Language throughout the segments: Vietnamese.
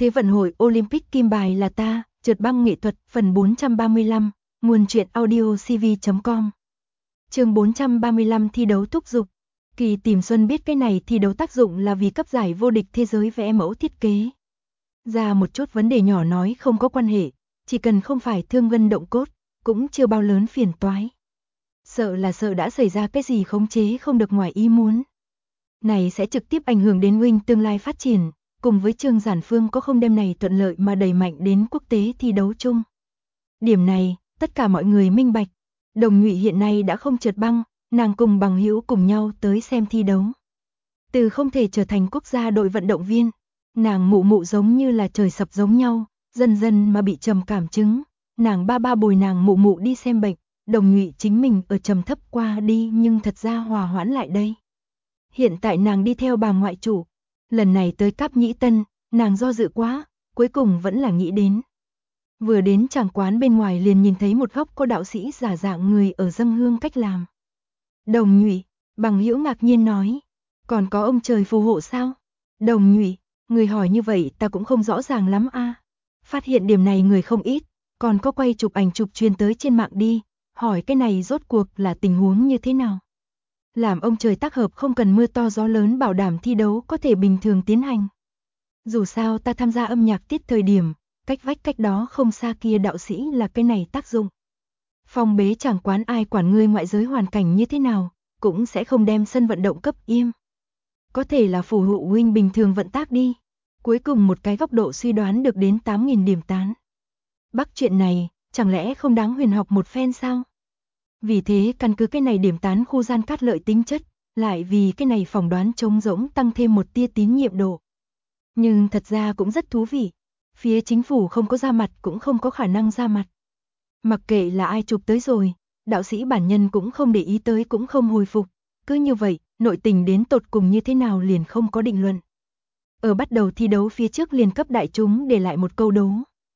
Thế vận hội Olympic kim bài là ta, trượt băng nghệ thuật, phần 435, nguồn truyện audio cv.com. Chương 435 thi đấu thúc giục. Kỳ Tìm Xuân biết cái này thi đấu tác dụng là vì cấp giải vô địch thế giới vẽ mẫu thiết kế. Ra một chút vấn đề nhỏ nói không có quan hệ, chỉ cần không phải thương gân động cốt, cũng chưa bao lớn phiền toái. Sợ đã xảy ra cái gì khống chế không được ngoài ý muốn. Này sẽ trực tiếp ảnh hưởng đến Wing tương lai phát triển, cùng với Trương Giản Phương có không đem này thuận lợi mà đẩy mạnh đến quốc tế thi đấu chung. Điểm này, tất cả mọi người minh bạch. Đồng Nhụy hiện nay đã không trượt băng, nàng cùng bằng hữu cùng nhau tới xem thi đấu. Từ không thể trở thành quốc gia đội vận động viên, nàng mụ mụ giống như là trời sập giống nhau, dần dần mà bị trầm cảm chứng. Nàng ba bồi nàng mụ mụ đi xem bệnh, Đồng Nhụy chính mình ở trầm thấp qua đi nhưng thật ra hòa hoãn lại đây. Hiện tại nàng đi theo bà ngoại chủ, lần này tới Cáp Nhĩ Tân, nàng do dự quá, cuối cùng vẫn là nghĩ đến. Vừa đến tràng quán bên ngoài liền nhìn thấy một góc có đạo sĩ giả dạng người ở dâng hương cách làm. Đồng Nhụy, bằng hữu ngạc nhiên nói, còn có ông trời phù hộ sao? Đồng Nhụy, người hỏi như vậy ta cũng không rõ ràng lắm a. Phát hiện điểm này người không ít, còn có quay chụp ảnh chụp truyền tới trên mạng đi, hỏi cái này rốt cuộc là tình huống như thế nào? Làm ông trời tác hợp không cần mưa to gió lớn bảo đảm thi đấu có thể bình thường tiến hành. Dù sao ta tham gia âm nhạc tiết thời điểm, cách vách cách đó không xa kia đạo sĩ là cái này tác dụng. Phong bế chẳng quán ai quản ngươi ngoại giới hoàn cảnh như thế nào, cũng sẽ không đem sân vận động cấp im. Có thể là phù hộ huynh bình thường vận tác đi. Cuối cùng một cái góc độ suy đoán được đến 8.000 điểm tán. Bắc chuyện này, chẳng lẽ không đáng huyền học một phen sao? Vì thế căn cứ cái này điểm tán khu gian cát lợi tính chất, lại vì cái này phỏng đoán trống rỗng tăng thêm một tia tín nhiệm độ. Nhưng thật ra cũng rất thú vị. Phía chính phủ không có ra mặt cũng không có khả năng ra mặt. Mặc kệ là ai chụp tới rồi, đạo sĩ bản nhân cũng không để ý tới cũng không hồi phục. Cứ như vậy, nội tình đến tột cùng như thế nào liền không có định luận. Ở bắt đầu thi đấu phía trước liền cấp đại chúng để lại một câu đố.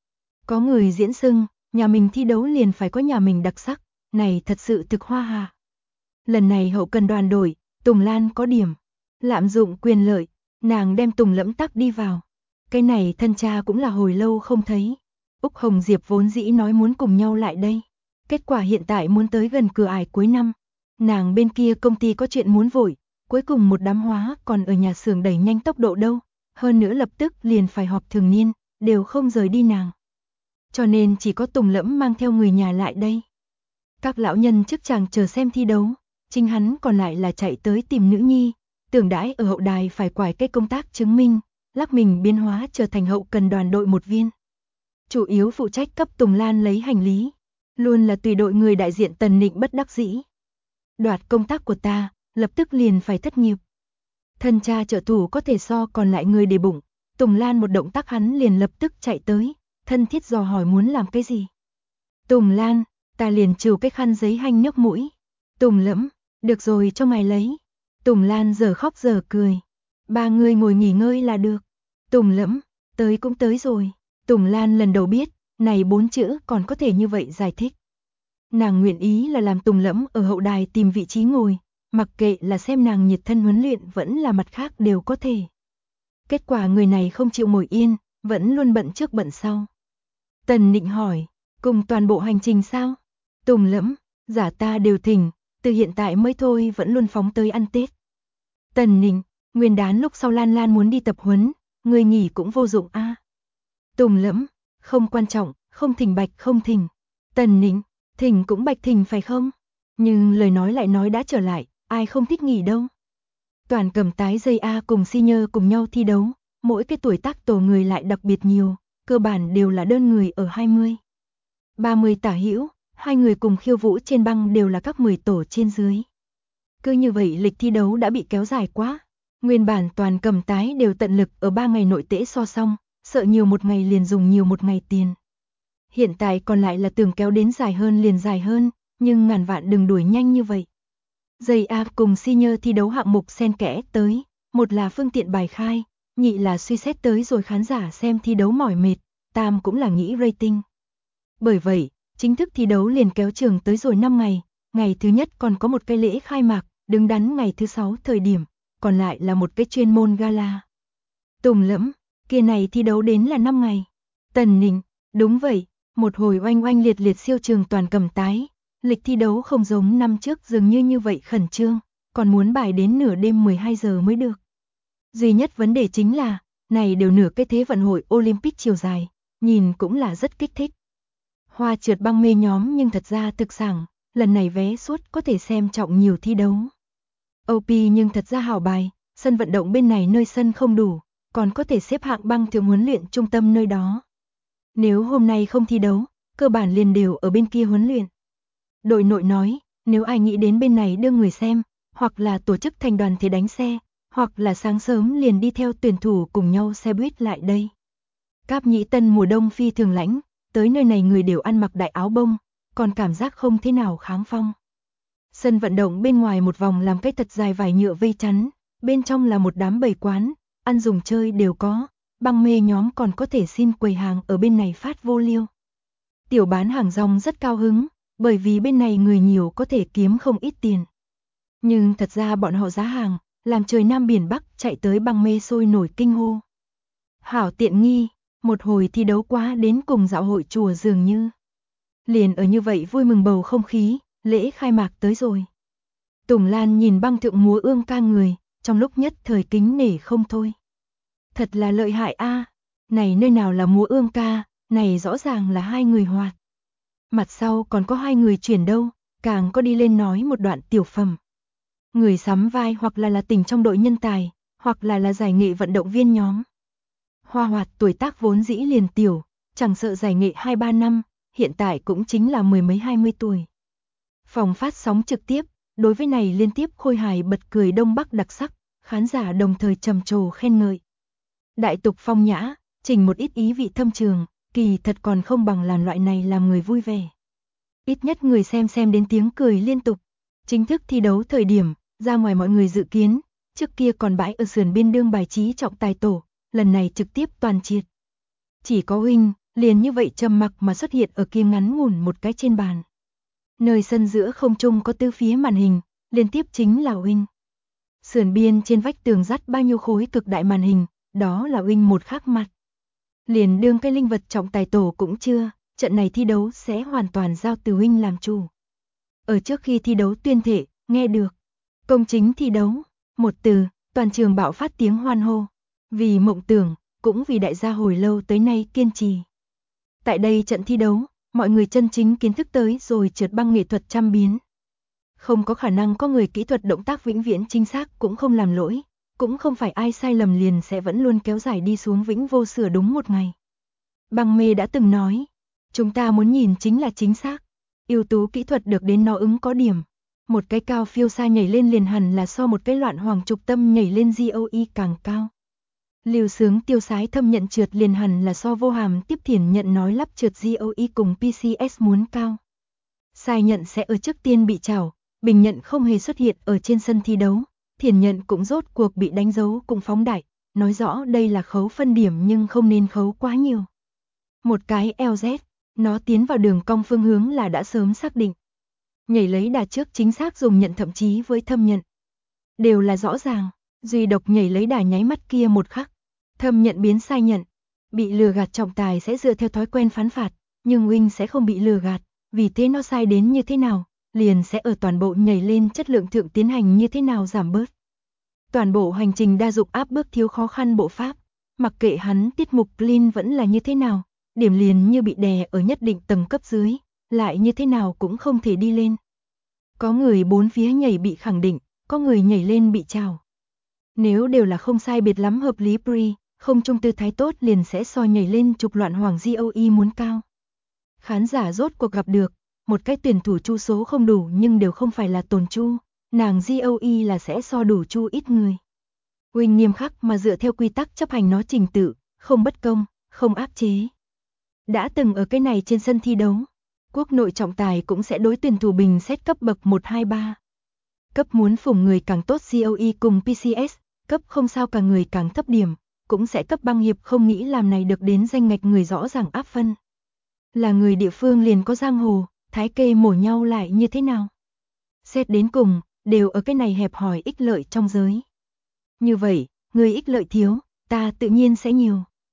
Có người diễn xưng, nhà mình thi đấu liền phải có nhà mình đặc sắc, này thật sự thực hoa hà. Lần này hậu cần đoàn đổi, Tùng Lan có điểm. Lạm dụng quyền lợi, nàng đem Tùng Lẫm tắc đi vào. Cái này thân cha cũng là hồi lâu không thấy. Úc Hồng Diệp vốn dĩ nói muốn cùng nhau lại đây. Kết quả hiện tại muốn tới gần cửa ải cuối năm. Nàng bên kia công ty có chuyện muốn vội, cuối cùng một đám hóa còn ở nhà xưởng đẩy nhanh tốc độ đâu. Hơn nữa lập tức liền phải họp thường niên, đều không rời đi nàng. Cho nên chỉ có Tùng Lẫm mang theo người nhà lại đây. Các lão nhân trước chàng chờ xem thi đấu, chính hắn còn lại là chạy tới tìm nữ nhi, tưởng đãi ở hậu đài phải quải cái công tác chứng minh, lắc mình biến hóa trở thành hậu cần đoàn đội một viên. Chủ yếu phụ trách cấp Tùng Lan lấy hành lý, luôn là tùy đội người đại diện Tần Nịnh bất đắc dĩ. Đoạt công tác của ta, lập tức liền phải thất nghiệp. Thân cha trợ thủ có thể so còn lại người để bụng, Tùng Lan một động tác hắn liền lập tức chạy tới, thân thiết dò hỏi muốn làm cái gì. Tùng Lan, ta liền trừ cái khăn giấy hanh nước mũi. Tùng Lẫm, được rồi cho mày lấy. Tùng Lan giờ khóc giờ cười. Ba người ngồi nghỉ ngơi là được. Tùng Lẫm, tới cũng tới rồi. Tùng Lan lần đầu biết, này 4 chữ còn có thể như vậy giải thích. Nàng nguyện ý là làm Tùng Lẫm ở hậu đài tìm vị trí ngồi, mặc kệ là xem nàng nhiệt thân huấn luyện vẫn là mặt khác đều có thể. Kết quả người này không chịu ngồi yên, vẫn luôn bận trước bận sau. Tần Nịnh hỏi, cùng toàn bộ hành trình sao? Tùng Lẫm, giả ta đều thỉnh, từ hiện tại mới thôi vẫn luôn phóng tới ăn Tết. Tần Nịnh, nguyên đán lúc sau Lan Lan muốn đi tập huấn, người nghỉ cũng vô dụng a. Tùng Lẫm, không quan trọng, không thỉnh bạch không thỉnh. Tần Nịnh, thỉnh cũng bạch thỉnh phải không? Nhưng lời nói lại nói đã trở lại, ai không thích nghỉ đâu. Toàn cầm tái dây A cùng senior cùng nhau thi đấu, mỗi cái tuổi tác tổ người lại đặc biệt nhiều, cơ bản đều là đơn người ở 20. 30 tả hữu, hai người cùng khiêu vũ trên băng đều là các 10 tổ trên dưới. Cứ như vậy lịch thi đấu đã bị kéo dài quá. Nguyên bản toàn cầm tái đều tận lực ở 3 ngày nội tễ so xong, sợ nhiều một ngày liền dùng nhiều một ngày tiền. Hiện tại còn lại là tưởng kéo đến dài hơn liền dài hơn, nhưng ngàn vạn đừng đuổi nhanh như vậy. Dây A cùng senior thi đấu hạng mục xen kẽ tới, một là phương tiện bài khai, nhị là suy xét tới rồi khán giả xem thi đấu mỏi mệt, tam cũng là nghĩ rating. Bởi vậy, chính thức thi đấu liền kéo trường tới rồi 5 ngày, ngày thứ nhất còn có một cái lễ khai mạc, đứng đắn ngày thứ 6 thời điểm, còn lại là một cái chuyên môn gala. Tùng Lẫm, Kia này thi đấu đến là 5 ngày. Tần Ninh, đúng vậy, một hồi oanh oanh liệt liệt siêu trường toàn cầm tái. Lịch thi đấu không giống năm trước dường như vậy khẩn trương, còn muốn bài đến nửa đêm 12 giờ mới được. Duy nhất vấn đề chính là, này đều nửa cái thế vận hội Olympic chiều dài, nhìn cũng là rất kích thích. Hoa trượt băng mê nhóm nhưng thật ra thực sảng, lần này vé suốt có thể xem trọng nhiều thi đấu. OP nhưng thật ra hảo bài, sân vận động bên này nơi sân không đủ, còn có thể xếp hạng băng thượng huấn luyện trung tâm nơi đó. Nếu hôm nay không thi đấu, cơ bản liền đều ở bên kia huấn luyện. Đội nội nói, nếu ai nghĩ đến bên này đưa người xem, hoặc là tổ chức thành đoàn thể đánh xe, hoặc là sáng sớm liền đi theo tuyển thủ cùng nhau xe buýt lại đây. Cáp Nhĩ Tân mùa đông phi thường lãnh, tới nơi này người đều ăn mặc đại áo bông, còn cảm giác không thế nào kháng phong. Sân vận động bên ngoài một vòng làm cái thật dài vải nhựa vây chắn, bên trong là một đám bầy quán, ăn dùng chơi đều có, băng mê nhóm còn có thể xin quầy hàng ở bên này phát vô liêu. Tiểu bán hàng rong rất cao hứng, bởi vì bên này người nhiều có thể kiếm không ít tiền. Nhưng thật ra bọn họ giá hàng, làm trời Nam biển Bắc chạy tới băng mê sôi nổi kinh hô. Hảo tiện nghi, một hồi thi đấu quá đến cùng dạo hội chùa dường như. Liền ở như vậy vui mừng bầu không khí, lễ khai mạc tới rồi. Tùng Lan nhìn băng thượng múa ương ca người, trong lúc nhất thời kính nể không thôi. Thật là lợi hại a, này nơi nào là múa ương ca, này rõ ràng là hai người hoạt. Mặt sau còn có hai người chuyển đâu, càng có đi lên nói một đoạn tiểu phẩm. Người sắm vai hoặc là tỉnh trong đội nhân tài, hoặc là giải nghệ vận động viên nhóm. Hoa Hoạt tuổi tác vốn dĩ liền tiểu, chẳng sợ giải nghệ 2-3 năm, hiện tại cũng chính là mười mấy 20 tuổi. Phòng phát sóng trực tiếp, đối với này liên tiếp khôi hài bật cười Đông Bắc đặc sắc, khán giả đồng thời trầm trồ khen ngợi. Đại tục phong nhã, chỉnh một ít ý vị thâm trường, kỳ thật còn không bằng làm loại này làm người vui vẻ. Ít nhất người xem đến tiếng cười liên tục. Chính thức thi đấu thời điểm, ra ngoài mọi người dự kiến, trước kia còn bãi ở sườn biên đương bài trí trọng tài tổ, lần này trực tiếp toàn triệt. Chỉ có Huynh, liền như vậy trầm mặc mà xuất hiện ở kia ngắn ngủn một cái trên bàn. Nơi sân giữa không trung có tư phía màn hình, liên tiếp chính là Huynh. Sườn biên trên vách tường dắt bao nhiêu khối cực đại màn hình, đó là Huynh một khác mặt. Liền đương cái linh vật trọng tài tổ cũng chưa, trận này thi đấu sẽ hoàn toàn giao từ Huynh làm chủ. Ở trước khi thi đấu tuyên thệ, nghe được. Công chính thi đấu, một từ, toàn trường bạo phát tiếng hoan hô. Vì mộng tưởng, cũng vì đại gia hồi lâu tới nay kiên trì. Tại đây trận thi đấu, mọi người chân chính kiến thức tới rồi trượt băng nghệ thuật trăm biến. Không có khả năng có người kỹ thuật động tác vĩnh viễn chính xác cũng không làm lỗi, cũng không phải ai sai lầm liền sẽ vẫn luôn kéo dài đi xuống vĩnh vô sửa đúng một ngày. Băng mê đã từng nói, chúng ta muốn nhìn chính là chính xác, ưu tú kỹ thuật được đến nó ứng có điểm. Một cái cao phiêu xa nhảy lên liền hẳn là so một cái loạn hoàng trục tâm nhảy lên GOE càng cao. Lưu sướng tiêu sái thâm nhận trượt liền hẳn là so vô hàm tiếp thiền nhận nói lắp trượt GOE cùng PCS muốn cao. Sai nhận sẽ ở trước tiên bị trảo, bình nhận không hề xuất hiện ở trên sân thi đấu, thiền nhận cũng rốt cuộc bị đánh dấu cùng phóng đại, nói rõ đây là khấu phân điểm nhưng không nên khấu quá nhiều. Một cái LZ, nó tiến vào đường cong phương hướng là đã sớm xác định. Nhảy lấy đà trước chính xác dùng nhận thậm chí với thâm nhận. Đều là rõ ràng, duy độc nhảy lấy đà nháy mắt kia một khắc. Thâm nhận biến sai nhận. Bị lừa gạt trọng tài sẽ dựa theo thói quen phán phạt, nhưng Huynh sẽ không bị lừa gạt, vì thế nó sai đến như thế nào, liền sẽ ở toàn bộ nhảy lên chất lượng thượng tiến hành như thế nào giảm bớt. Toàn bộ hành trình đa dụng áp bước thiếu khó khăn bộ pháp, mặc kệ hắn tiết mục clean vẫn là như thế nào, điểm liền như bị đè ở nhất định tầng cấp dưới, lại như thế nào cũng không thể đi lên. Có người bốn phía nhảy bị khẳng định, có người nhảy lên bị trào. Nếu đều là không sai biệt lắm hợp lý pre, không trung tư thái tốt liền sẽ so nhảy lên trục loạn hoàng GOE muốn cao. Khán giả rốt cuộc gặp được, một cái tuyển thủ chu số không đủ nhưng đều không phải là tồn chu, nàng GOE là sẽ so đủ chu ít người. Huynh nghiêm khắc mà dựa theo quy tắc chấp hành nó trình tự, không bất công, không áp chế. Đã từng ở cái này trên sân thi đấu, quốc nội trọng tài cũng sẽ đối tuyển thủ bình xét cấp bậc 1-2-3. Cấp muốn phủng người càng tốt GOE cùng PCS, cấp không sao cả người càng thấp điểm, cũng sẽ cấp băng hiệp không nghĩ làm này được đến danh ngạch người rõ ràng áp phân. Là người địa phương liền có giang hồ, thái kê mổ nhau lại như thế nào? Xét đến cùng, đều ở cái này hẹp hòi ích lợi trong giới. Như vậy, người ích lợi thiếu, ta tự nhiên sẽ nhiều,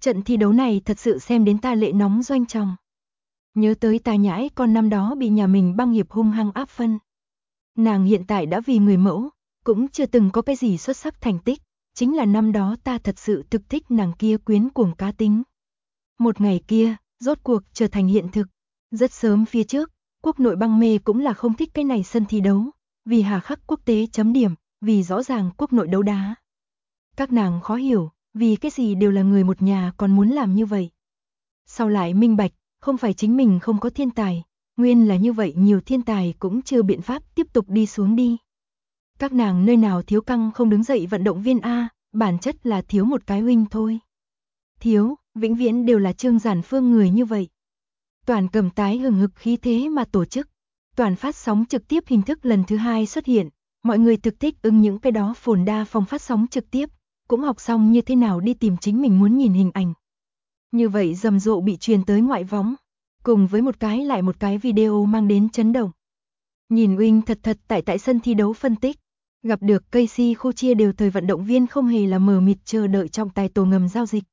Trận thi đấu này thật sự xem đến ta lệ nóng doanh tròng. Nhớ tới ta nhãi con năm đó bị nhà mình băng nghiệp hung hăng áp phân. Nàng hiện tại đã vì người mẫu, cũng chưa từng có cái gì xuất sắc thành tích, chính là năm đó ta thật sự thực thích nàng kia quyến cuồng cá tính. Một ngày kia, rốt cuộc trở thành hiện thực. Rất sớm phía trước, quốc nội băng mê cũng là không thích cái này sân thi đấu, vì hà khắc quốc tế chấm điểm, vì rõ ràng quốc nội đấu đá. Các nàng khó hiểu, vì cái gì đều là người một nhà còn muốn làm như vậy. Sau lại minh bạch, không phải chính mình không có thiên tài, nguyên là như vậy nhiều thiên tài cũng chưa biện pháp tiếp tục đi xuống đi. Các nàng nơi nào thiếu căng không đứng dậy vận động viên A, bản chất là thiếu một cái huynh thôi. Thiếu, vĩnh viễn đều là Trương Giản Phương người như vậy. Toàn cầm tái hừng hực khí thế mà tổ chức. Toàn phát sóng trực tiếp hình thức lần thứ 2 xuất hiện, mọi người thực thích ứng những cái đó phồn đa phòng phát sóng trực tiếp, cũng học xong như thế nào đi tìm chính mình muốn nhìn hình ảnh. Như vậy rầm rộ bị truyền tới ngoại võng, cùng với một cái lại một cái video mang đến chấn động. Nhìn Wing thật tại sân thi đấu phân tích, gặp được Casey khu chia đều thời vận động viên không hề là mờ mịt chờ đợi trọng tài tổ ngầm giao dịch.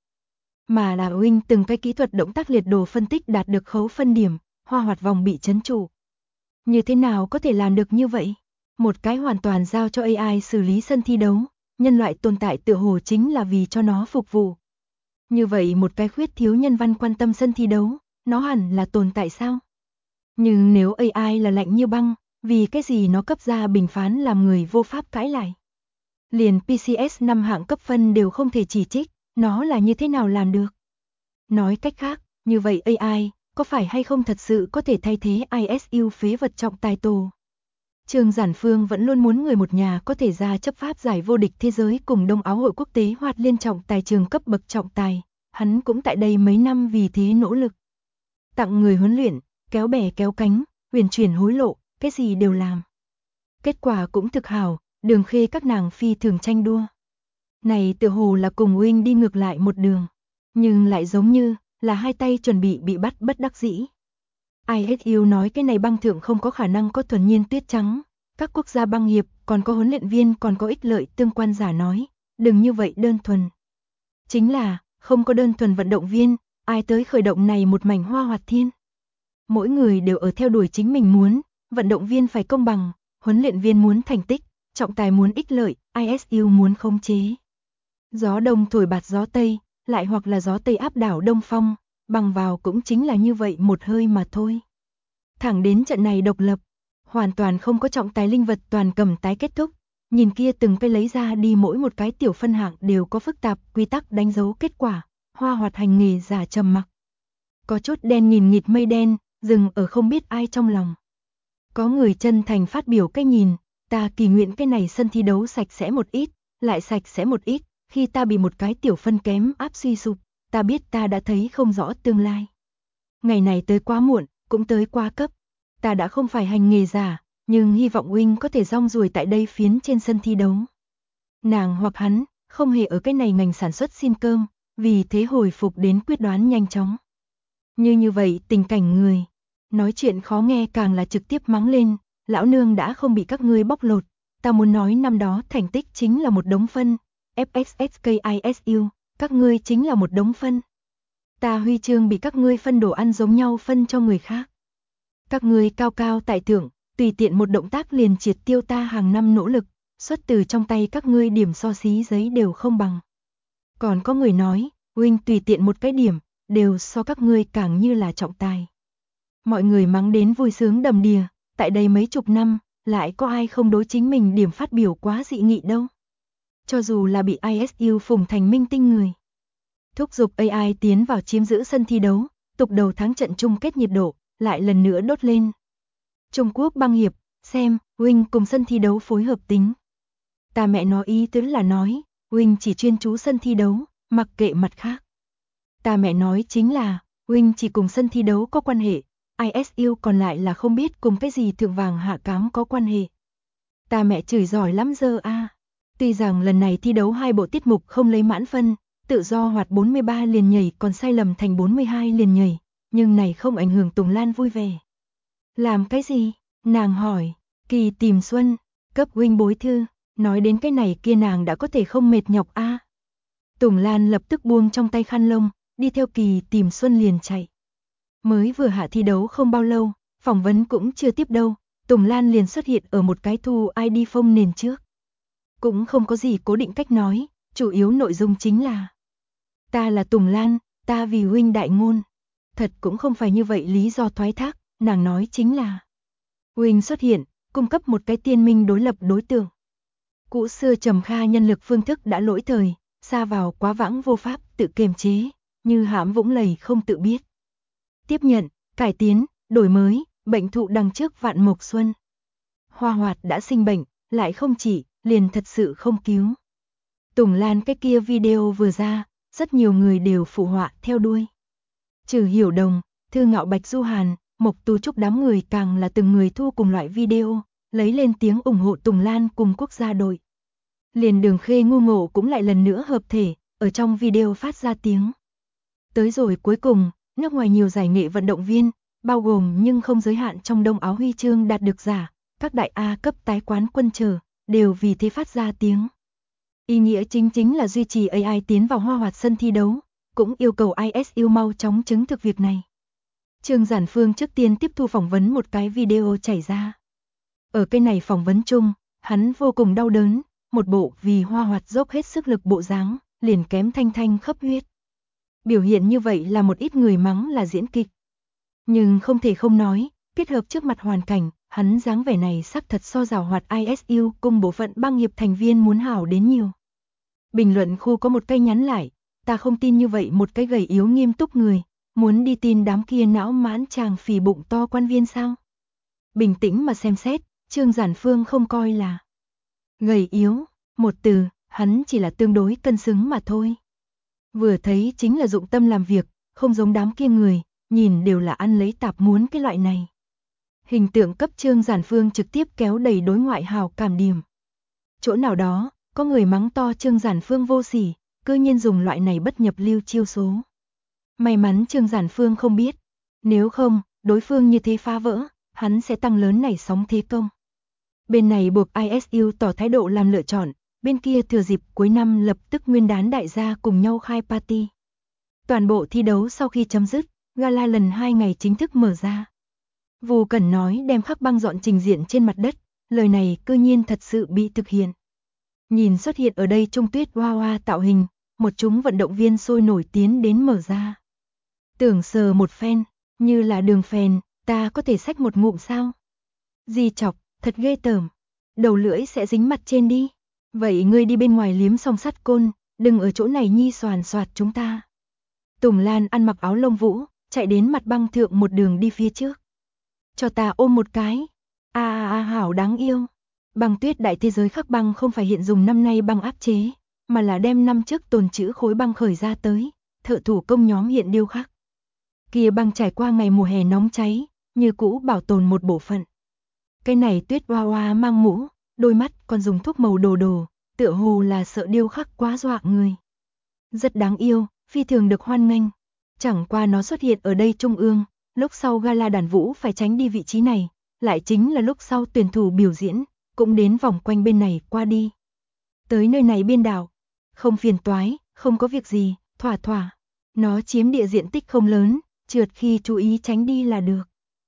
Mà là Wing từng cái kỹ thuật động tác liệt đồ phân tích đạt được khấu phân điểm, hoa hoạt vòng bị chấn trụ. Như thế nào có thể làm được như vậy? Một cái hoàn toàn giao cho AI xử lý sân thi đấu, nhân loại tồn tại tựa hồ chính là vì cho nó phục vụ. Như vậy một cái khuyết thiếu nhân văn quan tâm sân thi đấu, nó hẳn là tồn tại sao? Nhưng nếu AI là lạnh như băng, vì cái gì nó cấp ra bình phán làm người vô pháp cãi lại? Liền PCS 5 hạng cấp phân đều không thể chỉ trích, nó là như thế nào làm được? Nói cách khác, như vậy AI, có phải hay không thật sự có thể thay thế ISU phế vật trọng tài tổ? Trương Giản Phương vẫn luôn muốn người một nhà có thể ra chấp pháp giải vô địch thế giới cùng Đông Áo hội quốc tế hoạt liên trọng tài trường cấp bậc trọng tài, hắn cũng tại đây mấy năm vì thế nỗ lực. Tặng người huấn luyện, kéo bè kéo cánh, huyền chuyển hối lộ, cái gì đều làm. Kết quả cũng thực hảo, Đường Khê các nàng phi thường tranh đua. Này tựa hồ là cùng Wing đi ngược lại một đường, nhưng lại giống như là hai tay chuẩn bị bắt bất đắc dĩ. ISU nói cái này băng thượng không có khả năng có thuần nhiên tuyết trắng, các quốc gia băng hiệp còn có huấn luyện viên còn có ích lợi tương quan giả nói, đừng như vậy đơn thuần. Chính là, không có đơn thuần vận động viên, ai tới khởi động này một mảnh hoa hoạt thiên. Mỗi người đều ở theo đuổi chính mình muốn, vận động viên phải công bằng, huấn luyện viên muốn thành tích, trọng tài muốn ích lợi, ISU muốn khống chế. Gió đông thổi bạt gió tây, lại hoặc là gió tây áp đảo đông phong, bằng vào cũng chính là như vậy một hơi mà thôi. Thẳng đến trận này độc lập, hoàn toàn không có trọng tài linh vật toàn cầm tái kết thúc, nhìn kia từng cái lấy ra đi mỗi một cái tiểu phân hạng đều có phức tạp quy tắc đánh dấu kết quả, hoa hoạt hành nghề giả trầm mặc. Có chút đen nghìn nghịt mây đen, dừng ở không biết ai trong lòng. Có người chân thành phát biểu cái nhìn, ta kỳ nguyện cái này sân thi đấu sạch sẽ một ít, lại sạch sẽ một ít, khi ta bị một cái tiểu phân kém áp suy sụp, ta biết ta đã thấy không rõ tương lai. Ngày này tới quá muộn, cũng tới quá cấp, ta đã không phải hành nghề giả, nhưng hy vọng Wing có thể rong ruổi tại đây phiến trên sân thi đấu. Nàng hoặc hắn, không hề ở cái này ngành sản xuất xin cơm, vì thế hồi phục đến quyết đoán nhanh chóng. Như vậy tình cảnh người, nói chuyện khó nghe càng là trực tiếp mắng lên, lão nương đã không bị các ngươi bóc lột, ta muốn nói năm đó thành tích chính là một đống phân, FXSKISU, các ngươi chính là một đống phân. Ta huy chương bị các ngươi phân đồ ăn giống nhau phân cho người khác. Các ngươi cao cao tại thượng, tùy tiện một động tác liền triệt tiêu ta hàng năm nỗ lực, xuất từ trong tay các ngươi điểm so xí giấy đều không bằng. Còn có người nói, Wing tùy tiện một cái điểm, đều so các ngươi càng như là trọng tài. Mọi người mắng đến vui sướng đầm đìa, tại đây mấy chục năm, lại có ai không đối chính mình điểm phát biểu quá dị nghị đâu. Cho dù là bị ISU phủng thành minh tinh người. Thúc giục AI tiến vào chiếm giữ sân thi đấu, tục đầu tháng trận chung kết nhiệt độ, lại lần nữa đốt lên. Trung Quốc băng hiệp, xem, Wing cùng sân thi đấu phối hợp tính. Ta mẹ nó ý tứ là nói, Wing chỉ chuyên chú sân thi đấu, mặc kệ mặt khác. Ta mẹ nói chính là, Wing chỉ cùng sân thi đấu có quan hệ, ISU còn lại là không biết cùng cái gì thượng vàng hạ cám có quan hệ. Ta mẹ chửi giỏi lắm giờ a. Tuy rằng lần này thi đấu hai bộ tiết mục không lấy mãn phân, tự do hoạt 43 liền nhảy còn sai lầm thành 42 liền nhảy, nhưng này không ảnh hưởng Tùng Lan vui vẻ. Làm cái gì? Nàng hỏi, Kỳ tìm Xuân, cấp Wing bối thư, nói đến cái này kia nàng đã có thể không mệt nhọc a. Tùng Lan lập tức buông trong tay khăn lông, đi theo Kỳ Tìm Xuân liền chạy. Mới vừa hạ thi đấu không bao lâu, phỏng vấn cũng chưa tiếp đâu, Tùng Lan liền xuất hiện ở một cái thu ID phông nền trước. Cũng không có gì cố định cách nói, chủ yếu nội dung chính là: ta là Tùng Lan, ta vì huynh đại ngôn. Thật cũng không phải như vậy lý do thoái thác, nàng nói chính là huynh xuất hiện, cung cấp một cái tiên minh đối lập đối tượng. Cũ xưa Trầm Kha nhân lực phương thức đã lỗi thời, xa vào quá vãng vô pháp tự kiềm chế, như hãm vũng lầy không tự biết. Tiếp nhận, cải tiến, đổi mới, bệnh thụ đằng trước vạn mộc xuân. Hoa Hoạt đã sinh bệnh, lại không trị, liền thật sự không cứu. Tùng Lan cái kia video vừa ra, rất nhiều người đều phụ họa theo đuôi. Trừ Hiểu Đồng, Thư Ngạo Bạch Du Hàn, Mộc Tu Trúc đám người càng là từng người thu cùng loại video, lấy lên tiếng ủng hộ Tùng Lan cùng quốc gia đội. Liền Đường Khê ngu ngộ cũng lại lần nữa hợp thể, ở trong video phát ra tiếng. Tới rồi cuối cùng, nước ngoài nhiều giải nghệ vận động viên, bao gồm nhưng không giới hạn trong đông áo huy chương đạt được giải, các đại A cấp tái quán quân trở, đều vì thế phát ra tiếng. Ý nghĩa chính là duy trì AI tiến vào Hoa Hoạt sân thi đấu, cũng yêu cầu ISU mau chóng chứng thực việc này. Trương Giản Phương trước tiên tiếp thu phỏng vấn một cái video chảy ra. Ở cái này phỏng vấn chung, hắn vô cùng đau đớn, một bộ vì Hoa Hoạt dốc hết sức lực bộ dáng, liền kém thanh thanh khắp huyết. Biểu hiện như vậy là một ít người mắng là diễn kịch. Nhưng không thể không nói, kết hợp trước mặt hoàn cảnh, hắn dáng vẻ này sắc thật so giàu hoạt ISU cùng bộ phận băng hiệp thành viên muốn hảo đến nhiều. Bình luận khu có một cây nhắn lại, ta không tin như vậy một cái gầy yếu nghiêm túc người, muốn đi tin đám kia não mãn chàng phì bụng to quan viên sao? Bình tĩnh mà xem xét, Trương Giản Phương không coi là gầy yếu, một từ, hắn chỉ là tương đối cân xứng mà thôi. Vừa thấy chính là dụng tâm làm việc, không giống đám kia người, nhìn đều là ăn lấy tạp muốn cái loại này. Hình tượng cấp Trương Giản Phương trực tiếp kéo đầy đối ngoại hào cảm điểm. Chỗ nào đó, có người mắng to Trương Giản Phương vô sỉ, cư nhiên dùng loại này bất nhập lưu chiêu số. May mắn Trương Giản Phương không biết, nếu không, đối phương như thế phá vỡ, hắn sẽ tăng lớn nảy sóng thế công. Bên này buộc ISU tỏ thái độ làm lựa chọn, bên kia thừa dịp cuối năm lập tức nguyên đán đại gia cùng nhau khai party. Toàn bộ thi đấu sau khi chấm dứt, gala lần 2 ngày chính thức mở ra. Vu Cẩn nói đem Khắc Băng dọn trình diện trên mặt đất, lời này cư nhiên thật sự bị thực hiện. Nhìn xuất hiện ở đây Trung Tuyết Hoa Hoa tạo hình, một chúng vận động viên sôi nổi tiến đến mở ra. Tưởng sờ một phen, như là đường phèn, ta có thể xách một ngụm sao? Di chọc, thật ghê tởm, đầu lưỡi sẽ dính mặt trên đi. Vậy ngươi đi bên ngoài liếm song sắt côn, đừng ở chỗ này nhi soàn soạt chúng ta. Tùng Lan ăn mặc áo lông vũ, chạy đến mặt băng thượng một đường đi phía trước. Cho ta ôm một cái. Hảo đáng yêu. Băng tuyết đại thế giới Khắc Băng không phải hiện dùng năm nay băng áp chế, mà là đem năm trước tồn trữ khối băng khởi ra tới, thợ thủ công nhóm hiện điêu khắc. Kia băng trải qua ngày mùa hè nóng cháy, như cũ bảo tồn một bộ phận. Cái này Tuyết Hoa Hoa mang mũ, đôi mắt còn dùng thuốc màu đồ, tựa hồ là sợ điêu khắc quá dọa người. Rất đáng yêu, phi thường được hoan nghênh. Chẳng qua nó xuất hiện ở đây trung ương, lúc sau gala đàn vũ phải tránh đi vị trí này, lại chính là lúc sau tuyển thủ biểu diễn, cũng đến vòng quanh bên này qua đi. Tới nơi này biên đảo, không phiền toái, không có việc gì, thỏa. Nó chiếm địa diện tích không lớn, trượt khi chú ý tránh đi là được.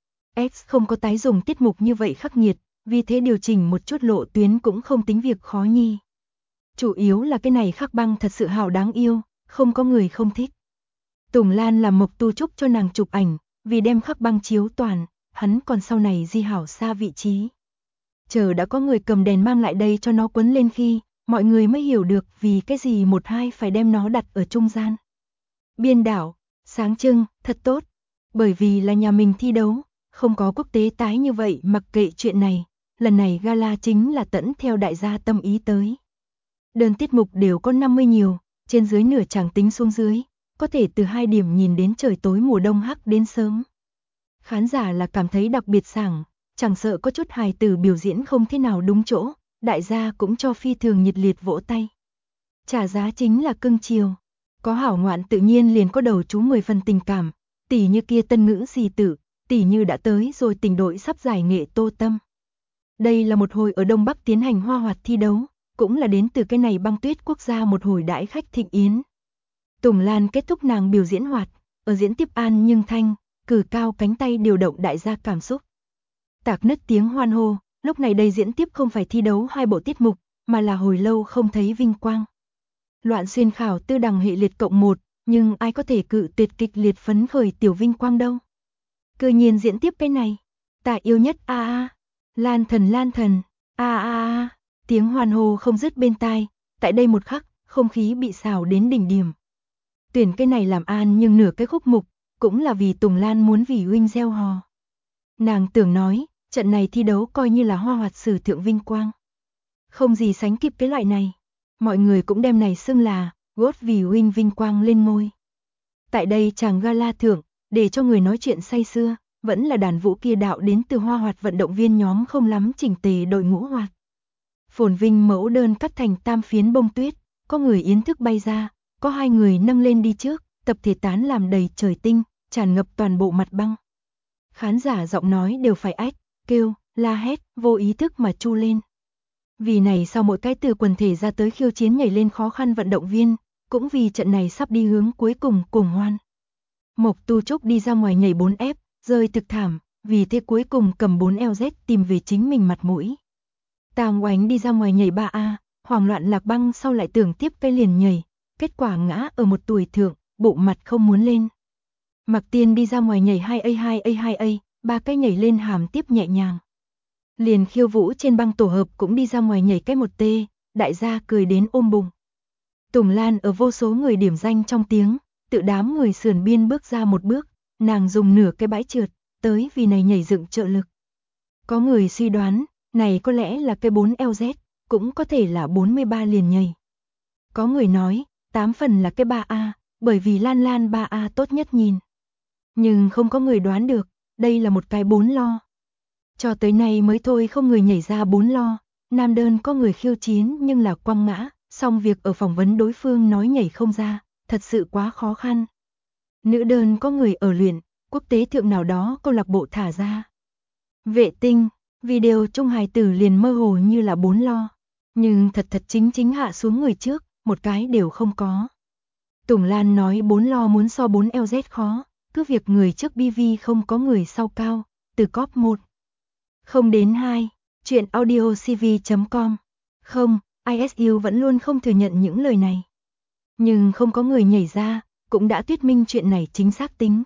X không có tái dùng tiết mục như vậy khắc nghiệt, vì thế điều chỉnh một chút lộ tuyến cũng không tính việc khó nhi. Chủ yếu là cái này Khắc Băng thật sự hào đáng yêu, không có người không thích. Tùng Lan làm Mộc Tu Trúc cho nàng chụp ảnh, vì đem Khắc Băng chiếu toàn, hắn còn sau này di hảo xa vị trí. Chờ đã có người cầm đèn mang lại đây cho nó quấn lên khi, mọi người mới hiểu được vì cái gì một hai phải đem nó đặt ở trung gian. Biên đảo, sáng trưng, thật tốt, bởi vì là nhà mình thi đấu, không có quốc tế tái như vậy mặc kệ chuyện này, lần này gala chính là tẫn theo đại gia tâm ý tới. Đơn tiết mục đều có 50 nhiều, trên dưới nửa chẳng tính xuống dưới, có thể từ 2 điểm nhìn đến trời tối mùa đông hắc đến sớm. Khán giả là cảm thấy đặc biệt sảng, chẳng sợ có chút hài tử biểu diễn không thế nào đúng chỗ, đại gia cũng cho phi thường nhiệt liệt vỗ tay. Trả giá chính là cưng chiều, có hảo ngoạn tự nhiên liền có đầu chú 10 phần tình cảm, tỉ như kia tân ngữ gì tử, tỉ như đã tới rồi tỉnh đội sắp giải nghệ Tô Tâm. Đây là một hồi ở Đông Bắc tiến hành Hoa Hoạt thi đấu, cũng là đến từ cái này băng tuyết quốc gia một hồi đãi khách thịnh yến. Tùng Lan kết thúc nàng biểu diễn hoạt, ở diễn tiếp An Nhưng Thanh, cử cao cánh tay điều động đại gia cảm xúc. Tạc nứt tiếng hoan hô, lúc này đây diễn tiếp không phải thi đấu hai bộ tiết mục, mà là hồi lâu không thấy vinh quang. Loạn xuyên khảo tư đẳng hệ liệt cộng 1, nhưng ai có thể cự tuyệt kịch liệt phấn khởi tiểu vinh quang đâu. Cơ nhiên diễn tiếp cái này. Ta yêu nhất a a. Lan thần, a a a. Tiếng hoan hô không dứt bên tai, tại đây một khắc, không khí bị xào đến đỉnh điểm. Tuyển cái này làm An nhưng nửa cái khúc mục, cũng là vì Tùng Lan muốn vì huynh gieo hò. Nàng tưởng nói, trận này thi đấu coi như là hoa hoạt sử thượng vinh quang. Không gì sánh kịp cái loại này. Mọi người cũng đem này xưng là gót vì huynh vinh quang lên ngôi. Tại đây chàng gala thưởng, để cho người nói chuyện say sưa, vẫn là đàn vũ kia đạo đến từ hoa hoạt vận động viên nhóm không lắm chỉnh tề đội ngũ hoạt. Phồn vinh mẫu đơn cắt thành tam phiến bông tuyết, có người yến thức bay ra, có hai người nâng lên đi trước, tập thể tán làm đầy trời tinh, tràn ngập toàn bộ mặt băng. Khán giả giọng nói đều phải ách, kêu, la hét, vô ý thức mà chu lên. Vì này sau mỗi cái từ quần thể ra tới khiêu chiến nhảy lên khó khăn vận động viên, cũng vì trận này sắp đi hướng cuối cùng cuồng hoan. Mộc Tu Trúc đi ra ngoài nhảy 4F, rơi thực thảm, vì thế cuối cùng cầm 4LZ tìm về chính mình mặt mũi. Tàng Oánh đi ra ngoài nhảy 3A, hoảng loạn Lạc Băng sau lại tưởng tiếp cái liền nhảy, kết quả ngã ở một tuổi thượng, bộ mặt không muốn lên. Mạc Tiên đi ra ngoài nhảy 2A, ba cái nhảy lên hàm tiếp nhẹ nhàng. Liền Khiêu Vũ trên băng tổ hợp cũng đi ra ngoài nhảy cái 1T, đại gia cười đến ôm bụng. Tùng Lan ở vô số người điểm danh trong tiếng, tự đám người sườn biên bước ra một bước, nàng dùng nửa cái bãi trượt, tới vì này nhảy dựng trợ lực. Có người suy đoán, này có lẽ là cái 4LZ, cũng có thể là 43 liền nhảy. Có người nói, 8 phần là cái 3A, bởi vì Lan 3A tốt nhất nhìn. Nhưng không có người đoán được, đây là một cái 4 lo. Cho tới nay mới thôi không người nhảy ra 4 lo, nam đơn có người khiêu chiến nhưng là quăng ngã, xong việc ở phỏng vấn đối phương nói nhảy không ra, thật sự quá khó khăn. Nữ đơn có người ở luyện, quốc tế thượng nào đó câu lạc bộ thả ra. Vệ tinh, video trung hài tử liền mơ hồ như là 4 lo, nhưng thật chính hạ xuống người trước, một cái đều không có. Tùng Lan nói 4 lo muốn so 4LZ khó, cứ việc người trước BV không có người sau cao, từ cop 1. Không đến 2, chuyện audiocv.com. Không, ISU vẫn luôn không thừa nhận những lời này. Nhưng không có người nhảy ra, cũng đã thuyết minh chuyện này chính xác tính.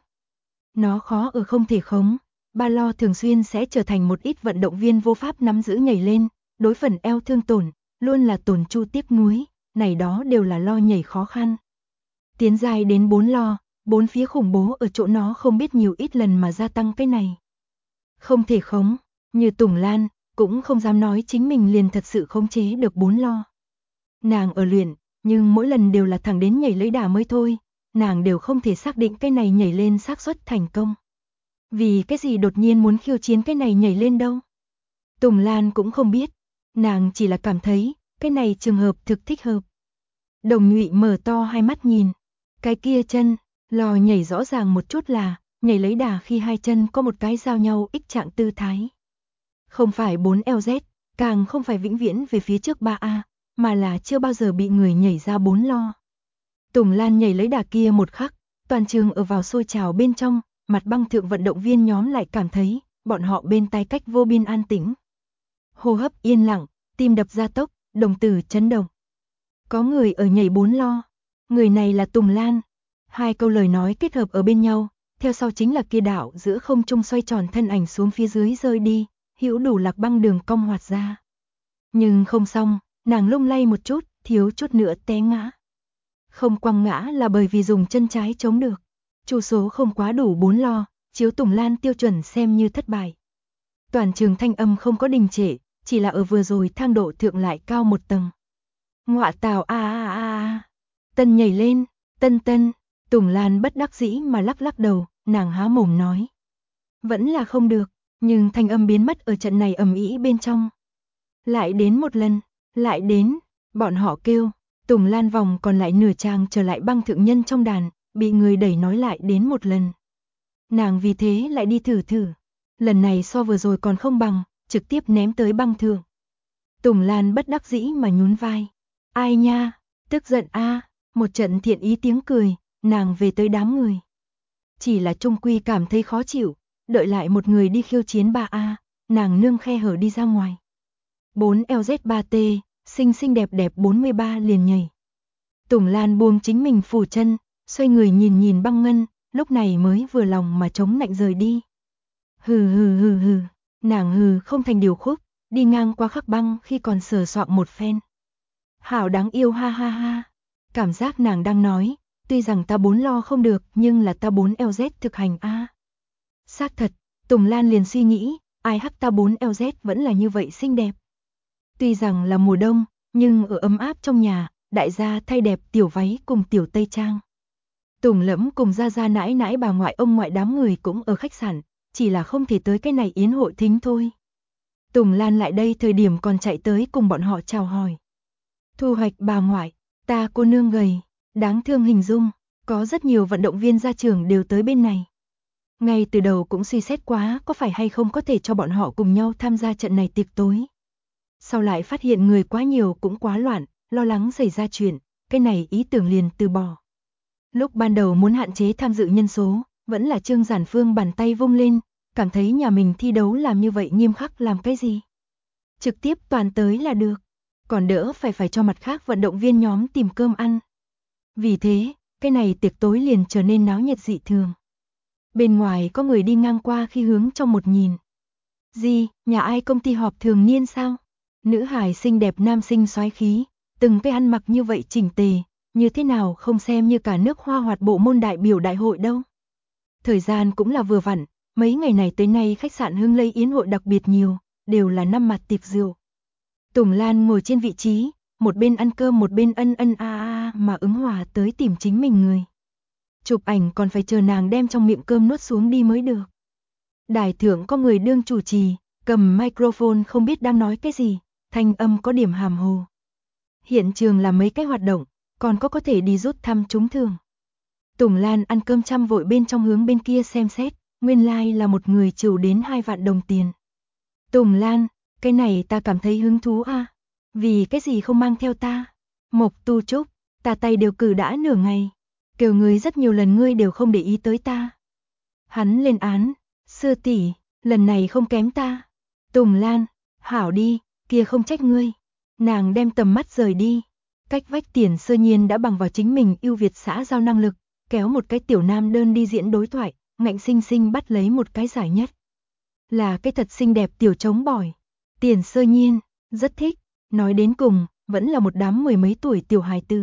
Nó khó ở không thể khống, ba lo thường xuyên sẽ trở thành một ít vận động viên vô pháp nắm giữ nhảy lên, đối phần eo thương tổn, luôn là tổn chu tiếc nuối, này đó đều là lo nhảy khó khăn. Tiến dài đến 4 lo, 4 phía khủng bố ở chỗ nó không biết nhiều ít lần mà gia tăng cái này. Không thể khống, như Tùng Lan, cũng không dám nói chính mình liền thật sự khống chế được 4 lo. Nàng ở luyện, nhưng mỗi lần đều là thẳng đến nhảy lấy đà mới thôi, nàng đều không thể xác định cái này nhảy lên xác suất thành công. Vì cái gì đột nhiên muốn khiêu chiến cái này nhảy lên đâu? Tùng Lan cũng không biết, nàng chỉ là cảm thấy, cái này trường hợp thực thích hợp. Đồng Nhụy mở to hai mắt nhìn, cái kia chân, lò nhảy rõ ràng một chút là, nhảy lấy đà khi hai chân có một cái giao nhau ích trạng tư thái. Không phải 4LZ, càng không phải vĩnh viễn về phía trước 3A, mà là chưa bao giờ bị người nhảy ra 4 lo. Tùng Lan nhảy lấy đà kia một khắc, toàn trường ở vào sôi trào bên trong, mặt băng thượng vận động viên nhóm lại cảm thấy, bọn họ bên tai cách vô biên an tĩnh. Hô hấp yên lặng, tim đập gia tốc, đồng tử chấn động. Có người ở nhảy 4 lo, người này là Tùng Lan. Hai câu lời nói kết hợp ở bên nhau, theo sau chính là kia đạo giữa không trung xoay tròn thân ảnh xuống phía dưới rơi đi, hữu đủ lạc băng đường cong hoạt ra. Nhưng không xong, nàng lung lay một chút, thiếu chút nữa té ngã. Không quăng ngã là bởi vì dùng chân trái chống được. Chu số không quá đủ 4 lo, chiếu Tùng Lan tiêu chuẩn xem như thất bại. Toàn trường thanh âm không có đình trệ, chỉ là ở vừa rồi thang độ thượng lại cao một tầng. Ngọa tào Tân nhảy lên, tân, Tùng Lan bất đắc dĩ mà lắc đầu, nàng há mồm nói. Vẫn là không được, nhưng thanh âm biến mất ở trận này ầm ĩ bên trong. Lại đến một lần, lại đến, bọn họ kêu, Tùng Lan vòng còn lại nửa trang trở lại băng thượng nhân trong đàn, bị người đẩy nói lại đến một lần. Nàng vì thế lại đi thử, lần này so vừa rồi còn không bằng, trực tiếp ném tới băng thượng. Tùng Lan bất đắc dĩ mà nhún vai. Ai nha, tức giận a, Một trận thiện ý tiếng cười, nàng về tới đám người. Chỉ là trung quy cảm thấy khó chịu, đợi lại một người đi khiêu chiến 3A, nàng nương khe hở đi ra ngoài. 4LZ3T, xinh xinh đẹp đẹp 43 liền nhảy. Tùng Lan buông chính mình phủ chân, xoay người nhìn nhìn Băng Ngân, lúc này mới vừa lòng mà chống nạnh rời đi. Hừ hừ hừ hừ, nàng hừ không thành điều khúc, đi ngang qua Khắc Băng khi còn sờ soạng một phen. Hảo đáng yêu ha ha ha, cảm giác nàng đang nói, tuy rằng ta 4 lo không được nhưng là ta 4LZ thực hành a. Xác thật, Tùng Lan liền suy nghĩ, ai hắc ta 4LZ vẫn là như vậy xinh đẹp. Tuy rằng là mùa đông, nhưng ở ấm áp trong nhà, đại gia thay đẹp tiểu váy cùng tiểu tây trang. Tùng Lẫm cùng gia gia nãi nãi bà ngoại ông ngoại đám người cũng ở khách sạn, chỉ là không thể tới cái này yến hội thính thôi. Tùng Lan lại đây thời điểm còn chạy tới cùng bọn họ chào hỏi. Thu Hoạch bà ngoại, ta cô nương gầy, đáng thương hình dung, có rất nhiều vận động viên gia trưởng đều tới bên này. Ngay từ đầu cũng suy xét quá có phải hay không có thể cho bọn họ cùng nhau tham gia trận này tiệc tối. Sau lại phát hiện người quá nhiều cũng quá loạn, lo lắng xảy ra chuyện, cái này ý tưởng liền từ bỏ. Lúc ban đầu muốn hạn chế tham dự nhân số, vẫn là Trương Giản Phương bàn tay vung lên, cảm thấy nhà mình thi đấu làm như vậy nghiêm khắc làm cái gì. Trực tiếp toàn tới là được, còn đỡ phải cho mặt khác vận động viên nhóm tìm cơm ăn. Vì thế, cái này tiệc tối liền trở nên náo nhiệt dị thường. Bên ngoài có người đi ngang qua khi hướng trong một nhìn. Gì, nhà ai công ty họp thường niên sao? Nữ hài xinh đẹp nam sinh soái khí, từng cái ăn mặc như vậy chỉnh tề, như thế nào không xem như cả nước hoa hoạt bộ môn đại biểu đại hội đâu. Thời gian cũng là vừa vặn, mấy ngày này tới nay khách sạn Hưng Lây yến hội đặc biệt nhiều, đều là năm mặt tiệc rượu. Tùng Lan ngồi trên vị trí, một bên ăn cơm một bên ân ân a a mà ứng hòa tới tìm chính mình người. Chụp ảnh còn phải chờ nàng đem trong miệng cơm nuốt xuống đi mới được. Đài thượng có người đương chủ trì, cầm microphone không biết đang nói cái gì, thanh âm có điểm hàm hồ. Hiện trường là mấy cái hoạt động, còn có thể đi rút thăm trúng thưởng. Tùng Lan ăn cơm chăm vội bên trong hướng bên kia xem xét, nguyên lai là một người trừ đến 2 vạn đồng tiền. Tùng Lan, cái này ta cảm thấy hứng thú a. Vì cái gì không mang theo ta? Mộc Tu Trúc, ta tay đều cử đã nửa ngày. Kêu ngươi rất nhiều lần ngươi đều không để ý tới ta. Hắn lên án, sư tỷ, lần này không kém ta. Tùng Lan, hảo đi, kia không trách ngươi. Nàng đem tầm mắt rời đi. Cách vách Tiền Sơ Nhiên đã bằng vào chính mình ưu việt xã giao năng lực, kéo một cái tiểu nam đơn đi diễn đối thoại, ngạnh sinh sinh bắt lấy một cái giải nhất. Là cái thật xinh đẹp tiểu trống bỏi. Tiền Sơ Nhiên, rất thích, nói đến cùng, vẫn là một đám mười mấy tuổi tiểu hài tử.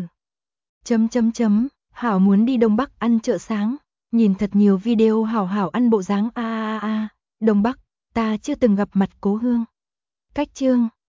Hảo muốn đi Đông Bắc ăn chợ sáng, nhìn thật nhiều video hảo hảo ăn bộ dáng Đông Bắc, ta chưa từng gặp mặt Cố Hương. Cách chương